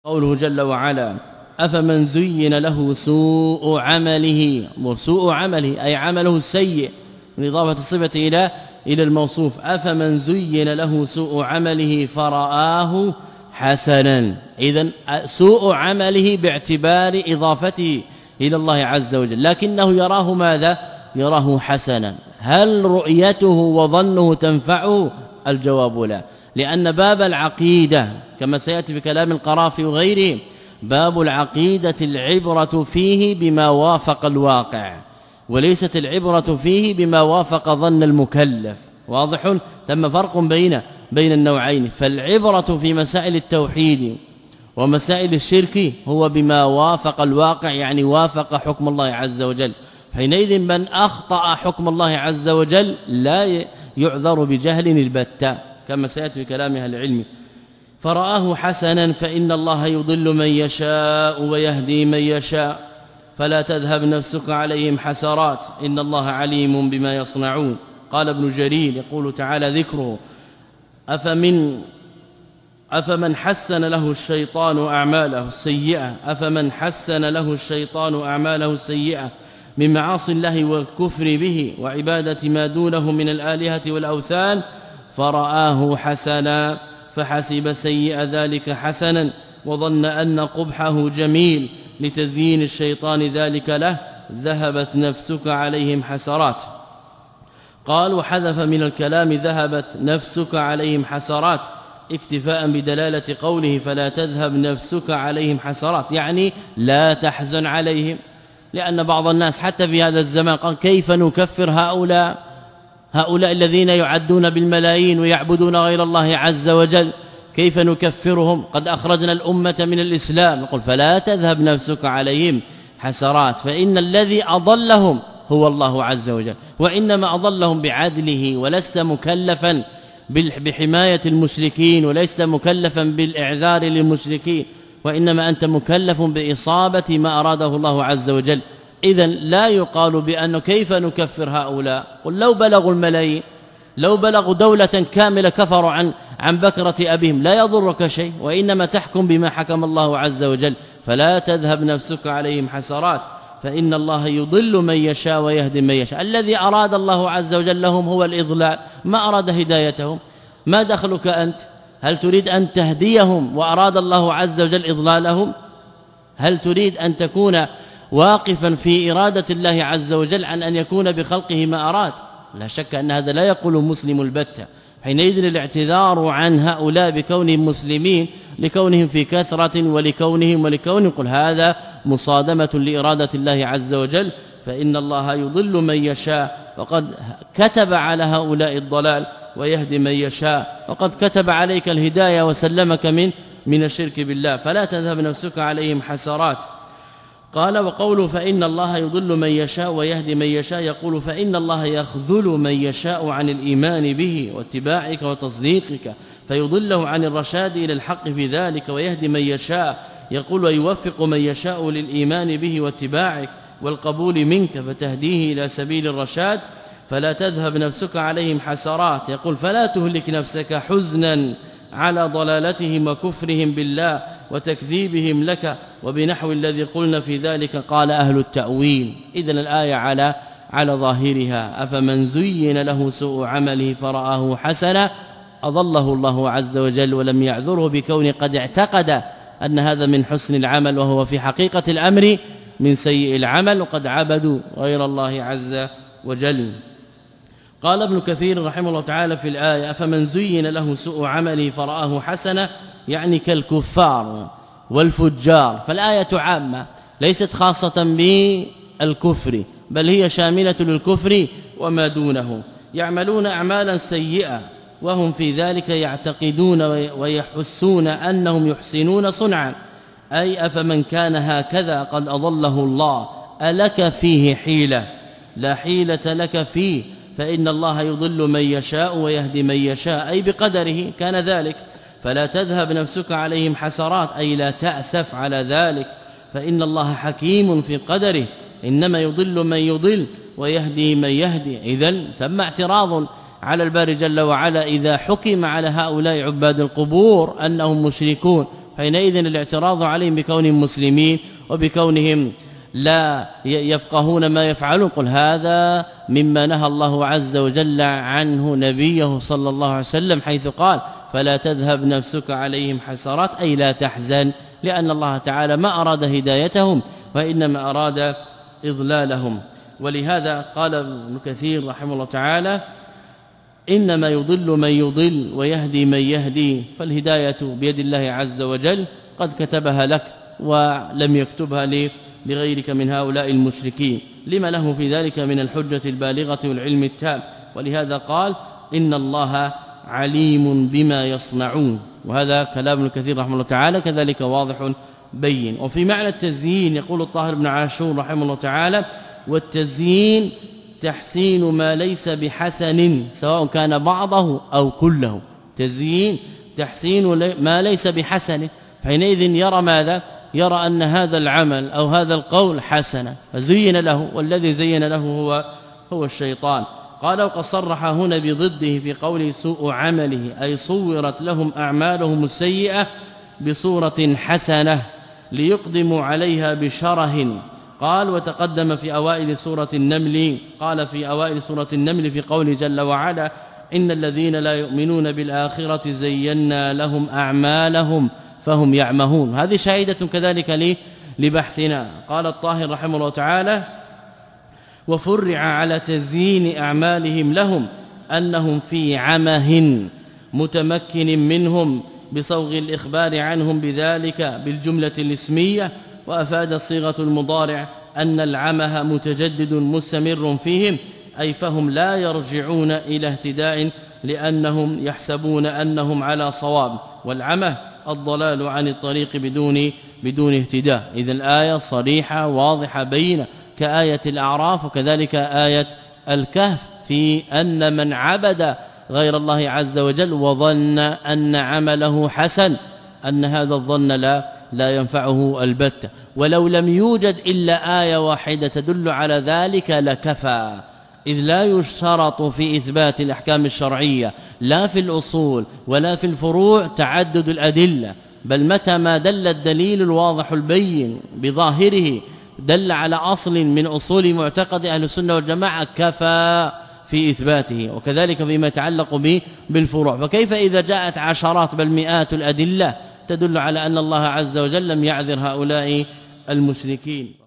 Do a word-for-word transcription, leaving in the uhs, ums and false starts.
قوله جل وعلا أفمن زين له سوء عمله، وسوء عمله أي عمله السيء من إضافة الصفة إلى إلى الموصوف. أفمن زين له سوء عمله فرآه حسنا، إذن سوء عمله باعتبار إضافته إلى الله عز وجل، لكنه يراه ماذا؟ يراه حسنا. هل رؤيته وظنه تنفعه؟ الجواب لا، لأن باب العقيدة كما سيأتي في كلام القرافي وغيره، باب العقيدة العبرة فيه بما وافق الواقع، وليست العبرة فيه بما وافق ظن المكلف. واضح؟ ثم فرق بين بين النوعين. فالعبرة في مسائل التوحيد ومسائل الشرك هو بما وافق الواقع، يعني وافق حكم الله عز وجل. حينئذ من أخطأ حكم الله عز وجل لا يعذر بجهل البتة كما سيأتي في كلام أهل العلم. فرآه حسنا فإن الله يضل من يشاء ويهدي من يشاء فلا تذهب نفسك عليهم حسرات إن الله عليم بما يصنعون. قال ابن جرير يقول تعالى ذكره أفمن أفمن حسن له الشيطان أعماله السيئة أفمن حسن له الشيطان أعماله السيئة من معاصي الله والكفر به وعبادة ما دونه من الآلهة والأوثان فرآه حسنا فحسب سيئ ذلك حسنا وظن أن قبحه جميل لتزيين الشيطان ذلك له ذهبت نفسك عليهم حسرات. قال وحذف من الكلام ذهبت نفسك عليهم حسرات اكتفاء بدلالة قوله فلا تذهب نفسك عليهم حسرات، يعني لا تحزن عليهم. لأن بعض الناس حتى في هذا الزمان قال كيف نكفر هؤلاء هؤلاء الذين يعدون بالملايين ويعبدون غير الله عز وجل، كيف نكفرهم؟ قد أخرجنا الأمة من الإسلام. نقول فلا تذهب نفسك عليهم حسرات، فإن الذي أضلهم هو الله عز وجل، وإنما أضلهم بعدله، ولست مكلفا بحماية المشركين، ولست مكلفا بالإعذار للمشركين، وإنما أنت مكلف بإصابة ما أراده الله عز وجل. إذن لا يقال بأنه كيف نكفر هؤلاء. قل لو بلغوا الملايين، لو بلغوا دولة كاملة كفروا عن عن بكرة أبيهم لا يضرك شيء، وإنما تحكم بما حكم الله عز وجل. فلا تذهب نفسك عليهم حسرات فإن الله يضل من يشاء ويهدي من يشاء. الذي أراد الله عز وجل لهم هو الإضلال، ما أراد هدايتهم. ما دخلك أنت؟ هل تريد أن تهديهم وأراد الله عز وجل إضلالهم؟ هل تريد أن تكون واقفا في إرادة الله عز وجل عن أن يكون بخلقه ما أراد؟ لا شك أن هذا لا يقول مسلم البتة. حينئذ الاعتذار عن هؤلاء بكونهم مسلمين لكونهم في كثرة ولكونهم ولكونهم قل هذا مصادمة لإرادة الله عز وجل. فإن الله يضل من يشاء وقد كتب على هؤلاء الضلال ويهدي من يشاء وقد كتب عليك الهداية وسلمك من من الشرك بالله. فلا تذهب نفسك عليهم حسرات. قال وقوله فإن الله يضل من يشاء ويهدي من يشاء، يقول فإن الله يخذل من يشاء عن الإيمان به واتباعك وتصديقك فيضله عن الرشاد إلى الحق في ذلك، ويهدي من يشاء يقول ويوفق من يشاء للإيمان به واتباعك والقبول منك فتهديه إلى سبيل الرشاد. فلا تذهب نفسك عليهم حسرات، يقول فلا تهلك نفسك حزنا على ضلالتهم وكفرهم بالله وتكذيبهم لك وبنحو الذي قلنا في ذلك. قال أهل التأويل إذن الآية على على ظاهرها أفمن زين له سوء عمله فرآه حسنا أضله الله عز وجل ولم يعذره بكون قد اعتقد أن هذا من حسن العمل، وهو في حقيقة الأمر من سيء العمل، وقد عبدوا غير الله عز وجل. قال ابن كثير رحمه الله تعالى في الآية أفمن زين له سوء عمله فرآه حسنا، يعني كالكفار والفجار. فالآية عامة ليست خاصة بالكفر، بل هي شاملة للكفر وما دونه. يعملون أعمالا سيئة وهم في ذلك يعتقدون ويحسون أنهم يحسنون صنعا، أي أفمن كان هكذا قد أضله الله ألك فيه حيلة؟ لا حيلة لك فيه، فإن الله يضل من يشاء ويهدي من يشاء، أي بقدره كان ذلك. فلا تذهب نفسك عليهم حسرات، أي لا تأسف على ذلك، فإن الله حكيم في قدره، إنما يضل من يضل ويهدي من يهدي. إذن ثم اعتراض على الباري جل وعلا إذا حكم على هؤلاء عباد القبور أنهم مشركون حينئذ الاعتراض عليهم بكونهم مسلمين وبكونهم لا يفقهون ما يفعلون قل هذا مما نهى الله عز وجل عنه نبيه صلى الله عليه وسلم حيث قال فلا تذهب نفسك عليهم حسرات أي لا تحزن لأن الله تعالى ما أراد هدايتهم وإنما أراد إضلالهم. ولهذا قال ابن كثير رحمه الله تعالى إنما يضل من يضل ويهدي من يهدي فالهداية بيد الله عز وجل قد كتبها لك ولم يكتبها لغيرك من هؤلاء المشركين لما له في ذلك من الحجة البالغة والعلم التام. ولهذا قال إن الله عليم بما يصنعون وهذا كلام ابن كثير رحمه الله تعالى كذلك واضح بين. وفي معنى التزيين يقول الطاهر بن عاشور رحمه الله تعالى والتزيين تحسين ما ليس بحسن سواء كان بعضه أو كله تزيين تحسين ما ليس بحسن حينئذ يرى ماذا يرى أن هذا العمل أو هذا القول حسنا فزين له والذي زين له هو هو الشيطان. قال وقد صرح هنا بضده في قوله سوء عمله أي صورت لهم أعمالهم السيئة بصورة حسنة ليقدموا عليها بشره. قال وتقدم في أوائل سورة النمل قال في أوائل سورة النمل في قوله جل وعلا إن الذين لا يؤمنون بالآخرة زينا لهم أعمالهم فهم يعمهون. هذه شاهدة كذلك لبحثنا. قال الطاهر رحمه الله تعالى وفرع على تزيين أعمالهم لهم أنهم في عمه متمكن منهم بصوغ الإخبار عنهم بذلك بالجملة الاسمية وأفاد الصيغة المضارع أن العمه متجدد مستمر فيهم أي فهم لا يرجعون إلى اهتداء لأنهم يحسبون أنهم على صواب والعمه الضلال عن الطريق بدون بدون اهتداء. إذا الآية صريحة واضحة بينة كآية الأعراف وكذلك آية الكهف في أن من عبد غير الله عز وجل وظن أن عمله حسن أن هذا الظن لا لا ينفعه البتة ولو لم يوجد إلا آية واحدة تدل على ذلك لكفى إذ لا يشترط في إثبات الأحكام الشرعية لا في الأصول ولا في الفروع تعدد الأدلة بل متى ما دل الدليل الواضح البين بظاهره دل على أصل من أصول معتقد أهل السنة والجماعة كفى في إثباته. وكذلك فيما يتعلق به بالفروع فكيف إذا جاءت عشرات بل مئات الأدلة تدل على أن الله عز وجل لم يعذر هؤلاء المشركين.